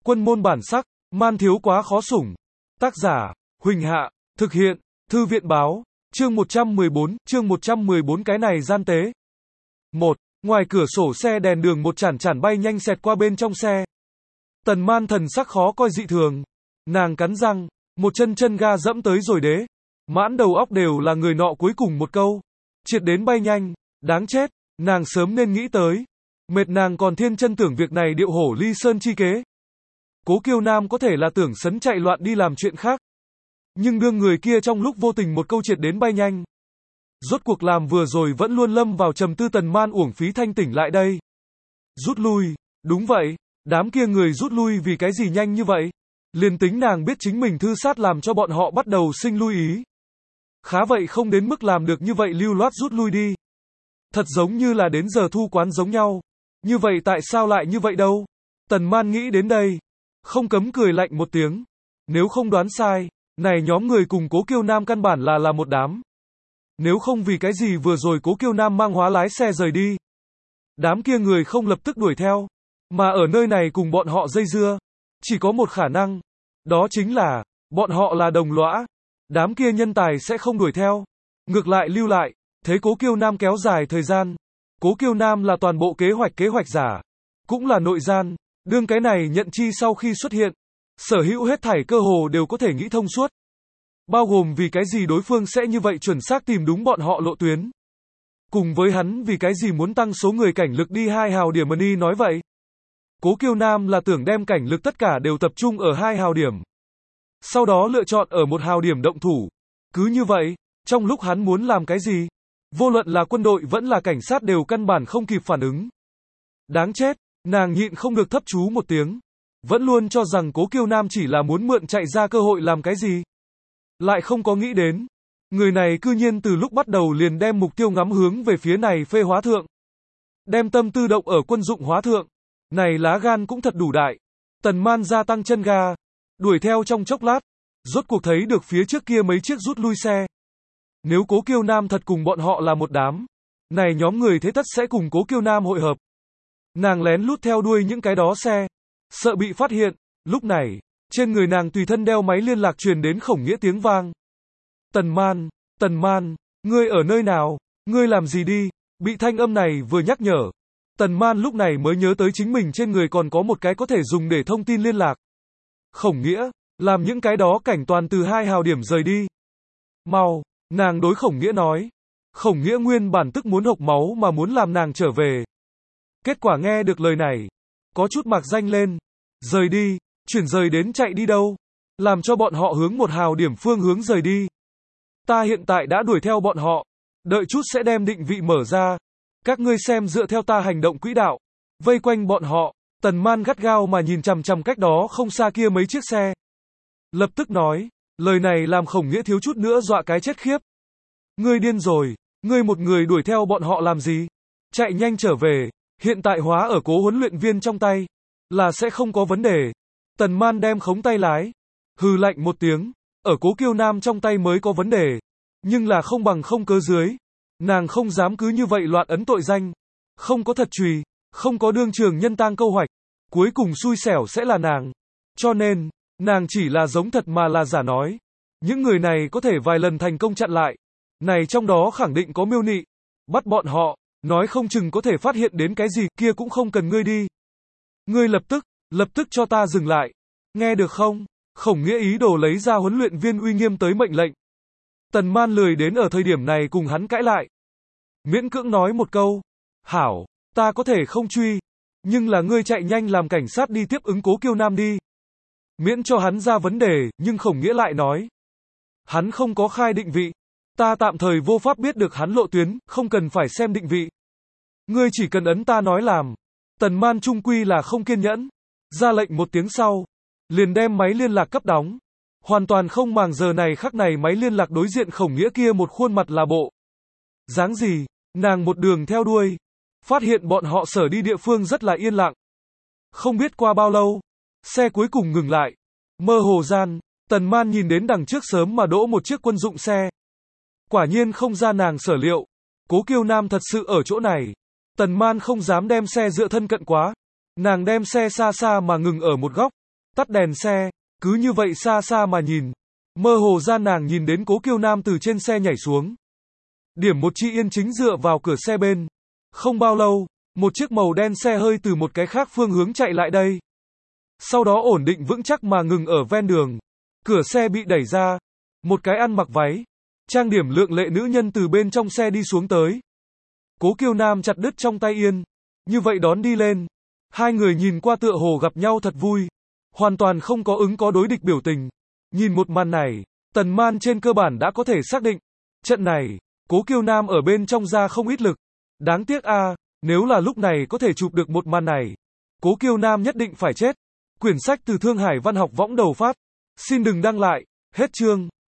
Quân môn bản sắc, man thiếu quá khó sủng. Tác giả, Huỳnh Hạ, thực hiện, Thư viện báo, chương 114, cái này gian tế. 1. Ngoài cửa sổ xe đèn đường một chản chản bay nhanh xẹt qua bên trong xe. Tần Man thần sắc khó coi dị thường. Nàng cắn răng, một chân ga dẫm tới rồi đế. Mãn đầu óc đều là người nọ cuối cùng một câu. Triệt đến bay nhanh, đáng chết, nàng sớm nên nghĩ tới. Mệt nàng còn thiên chân tưởng việc này điệu hổ ly sơn chi kế. Cố Kiêu Nam có thể là tưởng sấn chạy loạn đi làm chuyện khác. Nhưng đương người kia trong lúc vô tình một câu triệt đến bay nhanh. Rốt cuộc làm vừa rồi vẫn luôn lâm vào trầm tư. Tần Man uổng phí thanh tỉnh lại đây. Rút lui, đúng vậy, đám kia người rút lui vì cái gì nhanh như vậy? Liền tính nàng biết chính mình thư sát làm cho bọn họ bắt đầu sinh lui ý. Khá vậy không đến mức làm được như vậy lưu loát rút lui đi. Thật giống như là đến giờ thu quán giống nhau. Như vậy tại sao lại như vậy đâu? Tần Man nghĩ đến đây. Không cấm cười lạnh một tiếng. Nếu không đoán sai, này nhóm người cùng Cố Kiêu Nam căn bản là một đám. Nếu không vì cái gì vừa rồi Cố Kiêu Nam mang hóa lái xe rời đi. Đám kia người không lập tức đuổi theo. Mà ở nơi này cùng bọn họ dây dưa. Chỉ có một khả năng. Đó chính là, bọn họ là đồng lõa. Đám kia nhân tài sẽ không đuổi theo. Ngược lại lưu lại. Thế Cố Kiêu Nam kéo dài thời gian. Cố Kiêu Nam là toàn bộ kế hoạch giả. Cũng là nội gian. Đương cái này nhận chi sau khi xuất hiện. Sở hữu hết thảy cơ hồ đều có thể nghĩ thông suốt. Bao gồm vì cái gì đối phương sẽ như vậy chuẩn xác tìm đúng bọn họ lộ tuyến. Cùng với hắn vì cái gì muốn tăng số người cảnh lực đi 2 hào điểm money nói vậy. Cố Kiêu Nam là tưởng đem cảnh lực tất cả đều tập trung ở 2 hào điểm. Sau đó lựa chọn ở 1 hào điểm động thủ. Cứ như vậy, trong lúc hắn muốn làm cái gì, vô luận là quân đội vẫn là cảnh sát đều căn bản không kịp phản ứng. Đáng chết, nàng nhịn không được thấp chú một tiếng. Vẫn luôn cho rằng Cố Kiêu Nam chỉ là muốn mượn chạy ra cơ hội làm cái gì. Lại không có nghĩ đến. Người này cư nhiên từ lúc bắt đầu liền đem mục tiêu ngắm hướng về phía này phê hóa thượng. Đem tâm tư động ở quân dụng hóa thượng. Này lá gan cũng thật đủ đại. Tần Man gia tăng chân ga. Đuổi theo trong chốc lát. Rốt cuộc thấy được phía trước kia mấy chiếc rút lui xe. Nếu Cố Kiêu Nam thật cùng bọn họ là một đám. Này nhóm người thế tất sẽ cùng Cố Kiêu Nam hội hợp. Nàng lén lút theo đuôi những cái đó xe. Sợ bị phát hiện. Lúc này, trên người nàng tùy thân đeo máy liên lạc truyền đến Khổng Nghĩa tiếng vang. Tần Man, ngươi ở nơi nào? Ngươi làm gì đi? Bị thanh âm này vừa nhắc nhở. Tần Man lúc này mới nhớ tới chính mình trên người còn có một cái có thể dùng để thông tin liên lạc. Khổng Nghĩa, làm những cái đó cảnh toàn từ 2 hào điểm rời đi. Mau, nàng đối Khổng Nghĩa nói. Khổng Nghĩa nguyên bản tức muốn hộc máu mà muốn làm nàng trở về. Kết quả nghe được lời này, có chút mạc danh lên. Rời đi, chuyển rời đến chạy đi đâu? Làm cho bọn họ hướng 1 hào điểm phương hướng rời đi. Ta hiện tại đã đuổi theo bọn họ. Đợi chút sẽ đem định vị mở ra. Các ngươi xem dựa theo ta hành động quỹ đạo. Vây quanh bọn họ. Tần Man gắt gao mà nhìn chằm chằm cách đó không xa kia mấy chiếc xe. Lập tức nói. Lời này làm Khổng Nghĩa thiếu chút nữa dọa cái chết khiếp. Ngươi điên rồi. Ngươi một người đuổi theo bọn họ làm gì? Chạy nhanh trở về. Hiện tại hóa ở Cố huấn luyện viên trong tay. Là sẽ không có vấn đề. Tần Man đem khống tay lái. Hừ lạnh một tiếng. Ở Cố Kiêu Nam trong tay mới có vấn đề. Nhưng là không bằng không cớ dưới. Nàng không dám cứ như vậy loạn ấn tội danh. Không có thật chùy. Không có đương trường nhân tang câu hoạch. Cuối cùng xui xẻo sẽ là nàng. Cho nên, nàng chỉ là giống thật mà là giả nói. Những người này có thể vài lần thành công chặn lại. Này trong đó khẳng định có mưu nị. Bắt bọn họ. Nói không chừng có thể phát hiện đến cái gì kia cũng không cần ngươi đi. Ngươi lập tức cho ta dừng lại. Nghe được không? Khổng Nghĩa ý đồ lấy ra huấn luyện viên uy nghiêm tới mệnh lệnh. Tần Man lười đến ở thời điểm này cùng hắn cãi lại. Miễn cưỡng nói một câu. Hảo, ta có thể không truy. Nhưng là ngươi chạy nhanh làm cảnh sát đi tiếp ứng Cố Kiêu Nam đi. Miễn cho hắn ra vấn đề, nhưng Khổng Nghĩa lại nói. Hắn không có khai định vị. Ta tạm thời vô pháp biết được hắn lộ tuyến, không cần phải xem định vị. Ngươi chỉ cần ấn ta nói làm. Tần Man trung quy là không kiên nhẫn. Ra lệnh một tiếng sau. Liền đem máy liên lạc cấp đóng. Hoàn toàn không màng giờ này khắc này máy liên lạc đối diện Khổng Nghĩa kia một khuôn mặt là bộ. Dáng gì, nàng một đường theo đuôi. Phát hiện bọn họ sở đi địa phương rất là yên lặng. Không biết qua bao lâu. Xe cuối cùng ngừng lại. Mơ hồ gian, Tần Man nhìn đến đằng trước sớm mà đỗ một chiếc quân dụng xe. Quả nhiên không ra nàng sở liệu. Cố Kiêu Nam thật sự ở chỗ này. Tần Man không dám đem xe dựa thân cận quá. Nàng đem xe xa xa mà ngừng ở một góc. tắt đèn xe, cứ như vậy xa xa mà nhìn. Mơ hồ ra nàng nhìn đến Cố Kiêu Nam từ trên xe nhảy xuống. Điểm một Chi Yên chính dựa vào cửa xe bên. Không bao lâu, một chiếc màu đen xe hơi từ một cái khác phương hướng chạy lại đây. Sau đó ổn định vững chắc mà ngừng ở ven đường. Cửa xe bị đẩy ra. Một cái ăn mặc váy, trang điểm lượng lệ nữ nhân từ bên trong xe đi xuống tới. Cố Kiêu Nam chặt đứt trong tay Yên. Như vậy đón đi lên. Hai người nhìn qua tựa hồ gặp nhau thật vui. Hoàn toàn không có ứng có đối địch biểu tình. Nhìn một màn này, Tần Man trên cơ bản đã có thể xác định. Trận này, Cố Kiêu Nam ở bên trong ra không ít lực. Đáng tiếc nếu là lúc này có thể chụp được một màn này, Cố Kiêu Nam nhất định phải chết. Quyển sách từ Thương Hải Văn học võng đầu phát. Xin đừng đăng lại. Hết chương.